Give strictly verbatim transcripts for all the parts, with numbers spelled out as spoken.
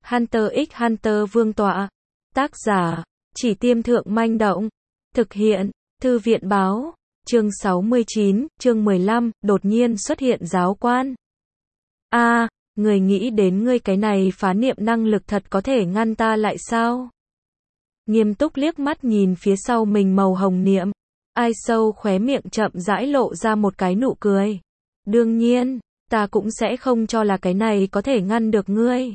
Hunter x Hunter Vương tọa. Tác giả, Chỉ Tiêm Thượng Manh Động. Thực hiện, Thư viện báo. Chương sáu mươi chín, chương mười lăm, đột nhiên xuất hiện giáo quan. A, à, người nghĩ đến ngươi cái này phá niệm năng lực thật có thể ngăn ta lại sao? Nghiêm túc liếc mắt nhìn phía sau mình màu hồng niệm. Ai sâu khóe miệng chậm rãi lộ ra một cái nụ cười. Đương nhiên, ta cũng sẽ không cho là cái này có thể ngăn được ngươi.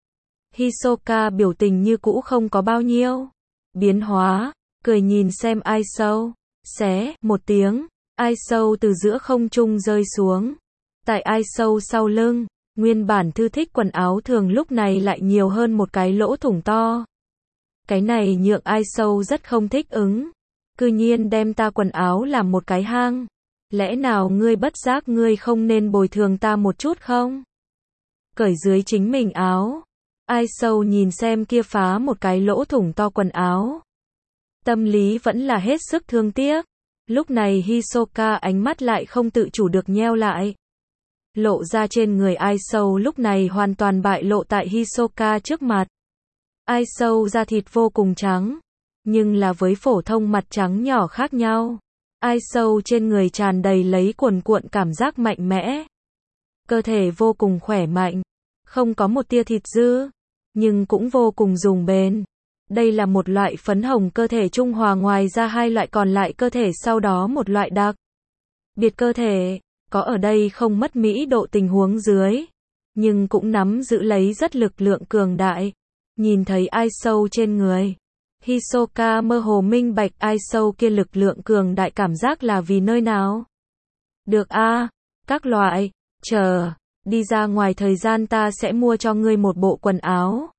Hisoka biểu tình như cũ không có bao nhiêu biến hóa, cười nhìn xem Ai sâu. Xé, một tiếng, Ai sâu từ giữa không trung rơi xuống. Tại Ai sâu sau lưng, nguyên bản thư thích quần áo thường lúc này lại nhiều hơn một cái lỗ thủng to. Cái này nhượng Ai sâu rất không thích ứng. Cư nhiên đem ta quần áo làm một cái hang. Lẽ nào ngươi bất giác ngươi không nên bồi thường ta một chút không? Cởi dưới chính mình áo. Ai sâu nhìn xem kia phá một cái lỗ thủng to quần áo. Tâm lý vẫn là hết sức thương tiếc. Lúc này Hisoka ánh mắt lại không tự chủ được nheo lại. Lộ ra trên người Ai sâu lúc này hoàn toàn bại lộ tại Hisoka trước mặt. Ai sâu da thịt vô cùng trắng. Nhưng là với phổ thông mặt trắng nhỏ khác nhau. Ai sâu trên người tràn đầy lấy cuồn cuộn cảm giác mạnh mẽ. Cơ thể vô cùng khỏe mạnh. Không có một tia thịt dư. Nhưng cũng vô cùng dùng bền. Đây là một loại phấn hồng cơ thể trung hòa ngoài ra hai loại còn lại cơ thể sau đó một loại đặc biệt cơ thể. Có ở đây không mất mỹ độ tình huống dưới. Nhưng cũng nắm giữ lấy rất lực lượng cường đại. Nhìn thấy Ai sâu trên người. Hisoka mơ hồ minh bạch Ai sâu kia lực lượng cường đại cảm giác là vì nơi nào. Được a, à, các loại, chờ, đi ra ngoài thời gian ta sẽ mua cho ngươi một bộ quần áo.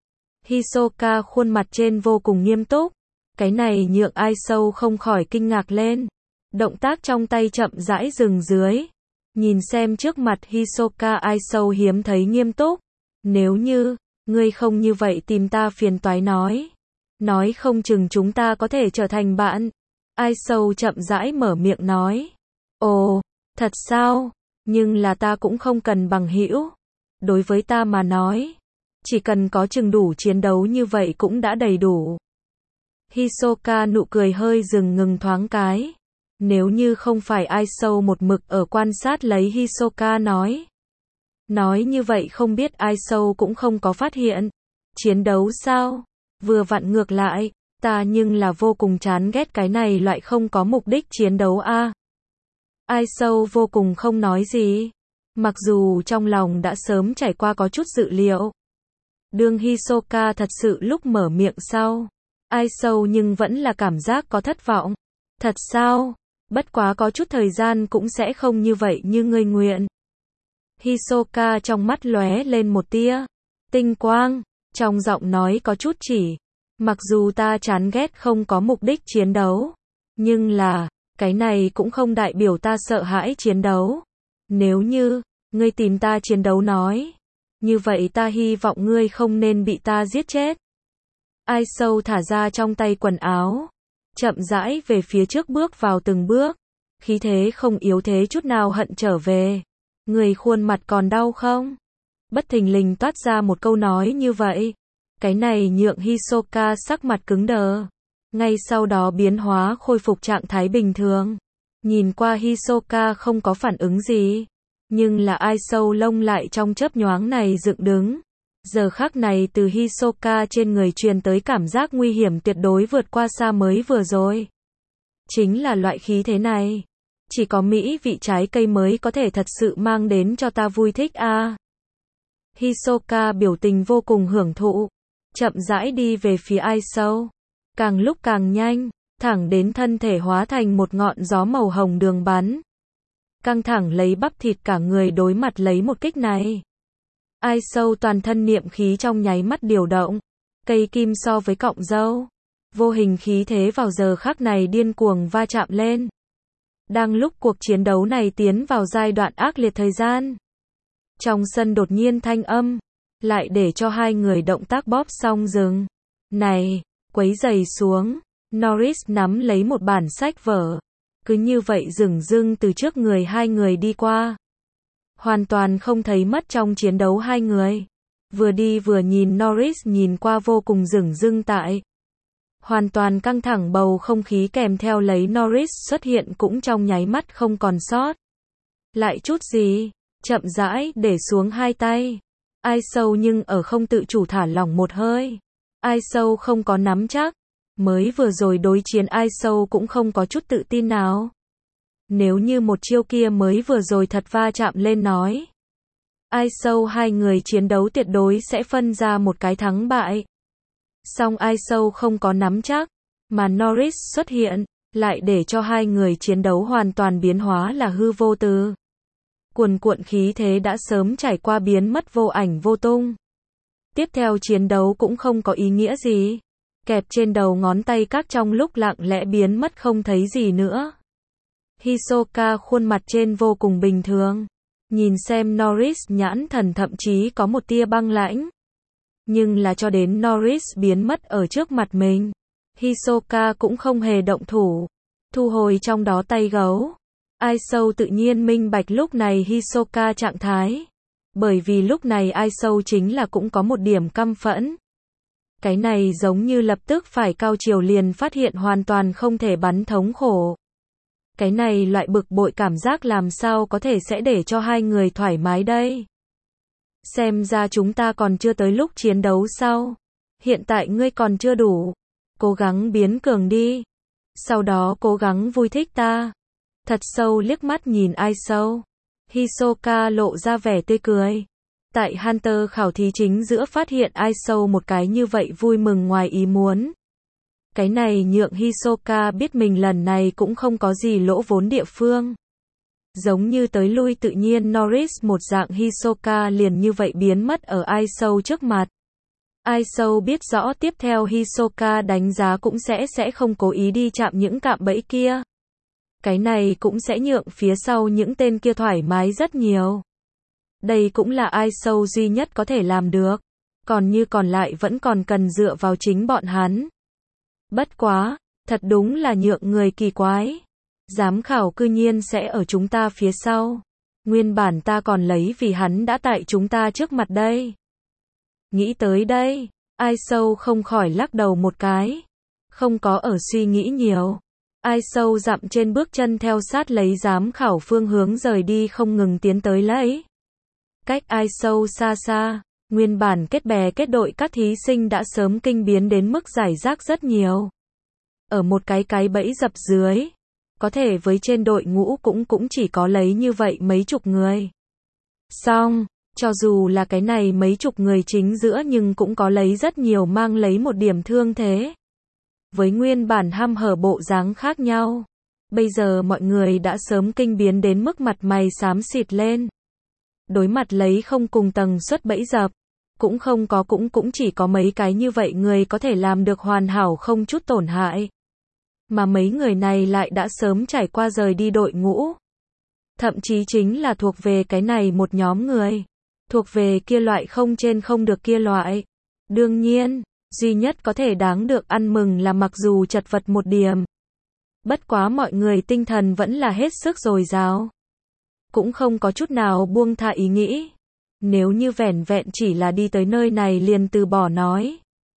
Hisoka khuôn mặt trên vô cùng nghiêm túc. Cái này nhượng Ai sâu không khỏi kinh ngạc lên. Động tác trong tay chậm rãi dừng dưới. Nhìn xem trước mặt Hisoka Ai sâu hiếm thấy nghiêm túc. Nếu như, ngươi không như vậy tìm ta phiền toái nói. Nói không chừng chúng ta có thể trở thành bạn. Ai sâu chậm rãi mở miệng nói. Ồ, thật sao? Nhưng là ta cũng không cần bằng hữu. Đối với ta mà nói. Chỉ cần có chừng đủ chiến đấu như vậy cũng đã đầy đủ. Hisoka nụ cười hơi dừng ngừng thoáng cái. Nếu như không phải Ai sâu một mực ở quan sát lấy Hisoka nói. Nói như vậy không biết Ai sâu cũng không có phát hiện. Chiến đấu sao? Vừa vặn ngược lại, ta nhưng là vô cùng chán ghét cái này loại không có mục đích chiến đấu a. À. Ai sâu vô cùng không nói gì. Mặc dù trong lòng đã sớm trải qua có chút dự liệu. Đương Hisoka thật sự lúc mở miệng sau. Ai sâu nhưng vẫn là cảm giác có thất vọng. Thật sao? Bất quá có chút thời gian cũng sẽ không như vậy như ngươi nguyện. Hisoka trong mắt lóe lên một tia tinh quang. Trong giọng nói có chút chỉ. Mặc dù ta chán ghét không có mục đích chiến đấu. Nhưng là, cái này cũng không đại biểu ta sợ hãi chiến đấu. Nếu như, ngươi tìm ta chiến đấu nói. Như vậy ta hy vọng ngươi không nên bị ta giết chết. Ai sâu thả ra trong tay quần áo. Chậm rãi về phía trước bước vào từng bước. Khí thế không yếu thế chút nào hận trở về. Người khuôn mặt còn đau không? Bất thình lình toát ra một câu nói như vậy. Cái này nhượng Hisoka sắc mặt cứng đờ. Ngay sau đó biến hóa khôi phục trạng thái bình thường. Nhìn qua Hisoka không có phản ứng gì. Nhưng là Ai sâu lông lại trong chớp nhoáng này dựng đứng. Giờ khắc này từ Hisoka trên người truyền tới cảm giác nguy hiểm tuyệt đối vượt qua xa mới vừa rồi. Chính là loại khí thế này. Chỉ có mỹ vị trái cây mới có thể thật sự mang đến cho ta vui thích a. À. Hisoka biểu tình vô cùng hưởng thụ. Chậm rãi đi về phía Ai sâu. Càng lúc càng nhanh. Thẳng đến thân thể hóa thành một ngọn gió màu hồng đường bắn. Căng thẳng lấy bắp thịt cả người đối mặt lấy một kích này. Ai sâu toàn thân niệm khí trong nháy mắt điều động. Cây kim so với cọng dâu. Vô hình khí thế vào giờ khắc này điên cuồng va chạm lên. Đang lúc cuộc chiến đấu này tiến vào giai đoạn ác liệt thời gian. Trong sân đột nhiên thanh âm. Lại để cho hai người động tác bóp xong dừng. Này, quấy giày xuống. Norris nắm lấy một bản sách vở. Cứ như vậy dửng dưng từ trước người hai người đi qua. Hoàn toàn không thấy mất trong chiến đấu hai người. Vừa đi vừa nhìn Norris nhìn qua vô cùng dửng dưng tại. Hoàn toàn căng thẳng bầu không khí kèm theo lấy Norris xuất hiện cũng trong nháy mắt không còn sót lại chút gì, chậm rãi để xuống hai tay. Ai sâu nhưng ở không tự chủ thả lỏng một hơi. Ai sâu không có nắm chắc. Mới vừa rồi đối chiến ai sâu cũng không có chút tự tin nào. Nếu như một chiêu kia mới vừa rồi thật va chạm lên nói. Ai sâu hai người chiến đấu tuyệt đối sẽ phân ra một cái thắng bại. Song ai sâu không có nắm chắc, mà Norris xuất hiện, lại để cho hai người chiến đấu hoàn toàn biến hóa là hư vô từ. Cuồn cuộn khí thế đã sớm trải qua biến mất vô ảnh vô tung. Tiếp theo chiến đấu cũng không có ý nghĩa gì. Kẹp trên đầu ngón tay các trong lúc lặng lẽ biến mất không thấy gì nữa. Hisoka khuôn mặt trên vô cùng bình thường. Nhìn xem Norris nhãn thần thậm chí có một tia băng lãnh. Nhưng là cho đến Norris biến mất ở trước mặt mình. Hisoka cũng không hề động thủ. Thu hồi trong đó tay gấu. Ai sâu tự nhiên minh bạch lúc này Hisoka trạng thái. Bởi vì lúc này ai sâu chính là cũng có một điểm căm phẫn. Cái này giống như lập tức phải cao chiều liền phát hiện hoàn toàn không thể bắn thống khổ. Cái này loại bực bội cảm giác làm sao có thể sẽ để cho hai người thoải mái đây. Xem ra chúng ta còn chưa tới lúc chiến đấu sau. Hiện tại ngươi còn chưa đủ. Cố gắng biến cường đi. Sau đó cố gắng vui thích ta. Thật sâu liếc mắt nhìn ai sâu. Hisoka lộ ra vẻ tươi cười. Tại Hunter khảo thí chính giữa phát hiện ai sâu một cái như vậy vui mừng ngoài ý muốn. Cái này nhượng Hisoka biết mình lần này cũng không có gì lỗ vốn địa phương. Giống như tới lui tự nhiên Norris một dạng Hisoka liền như vậy biến mất ở ai sâu trước mặt. Ai sâu biết rõ tiếp theo Hisoka đánh giá cũng sẽ sẽ không cố ý đi chạm những cạm bẫy kia. Cái này cũng sẽ nhượng phía sau những tên kia thoải mái rất nhiều. Đây cũng là ai sâu duy nhất có thể làm được. Còn như còn lại vẫn còn cần dựa vào chính bọn hắn. Bất quá, thật đúng là nhượng người kỳ quái. Giám khảo cư nhiên sẽ ở chúng ta phía sau. Nguyên bản ta còn lấy vì hắn đã tại chúng ta trước mặt đây. Nghĩ tới đây, ai sâu không khỏi lắc đầu một cái. Không có ở suy nghĩ nhiều. Ai sâu dặm trên bước chân theo sát lấy giám khảo phương hướng rời đi không ngừng tiến tới lấy. Cách ai sâu xa xa, nguyên bản kết bè kết đội các thí sinh đã sớm kinh biến đến mức giải rác rất nhiều. Ở một cái cái bẫy dập dưới, có thể với trên đội ngũ cũng cũng chỉ có lấy như vậy mấy chục người. Xong, cho dù là cái này mấy chục người chính giữa nhưng cũng có lấy rất nhiều mang lấy một điểm thương thế. Với nguyên bản ham hở bộ dáng khác nhau, bây giờ mọi người đã sớm kinh biến đến mức mặt mày xám xịt lên. Đối mặt lấy không cùng tầng suất bẫy dập, cũng không có cũng cũng chỉ có mấy cái như vậy người có thể làm được hoàn hảo không chút tổn hại. Mà mấy người này lại đã sớm trải qua rời đi đội ngũ. Thậm chí chính là thuộc về cái này một nhóm người. Thuộc về kia loại không trên không được kia loại. Đương nhiên, duy nhất có thể đáng được ăn mừng là mặc dù chật vật một điểm. Bất quá mọi người tinh thần vẫn là hết sức dồi dào. Cũng không có chút nào buông tha ý nghĩ. Nếu như vẻn vẹn chỉ là đi tới nơi này liền từ bỏ nói.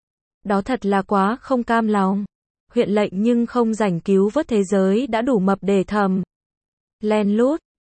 Đó thật là quá không cam lòng. Huyện lệnh nhưng không rảnh cứu vớt thế giới đã đủ mập để thầm. Len lút,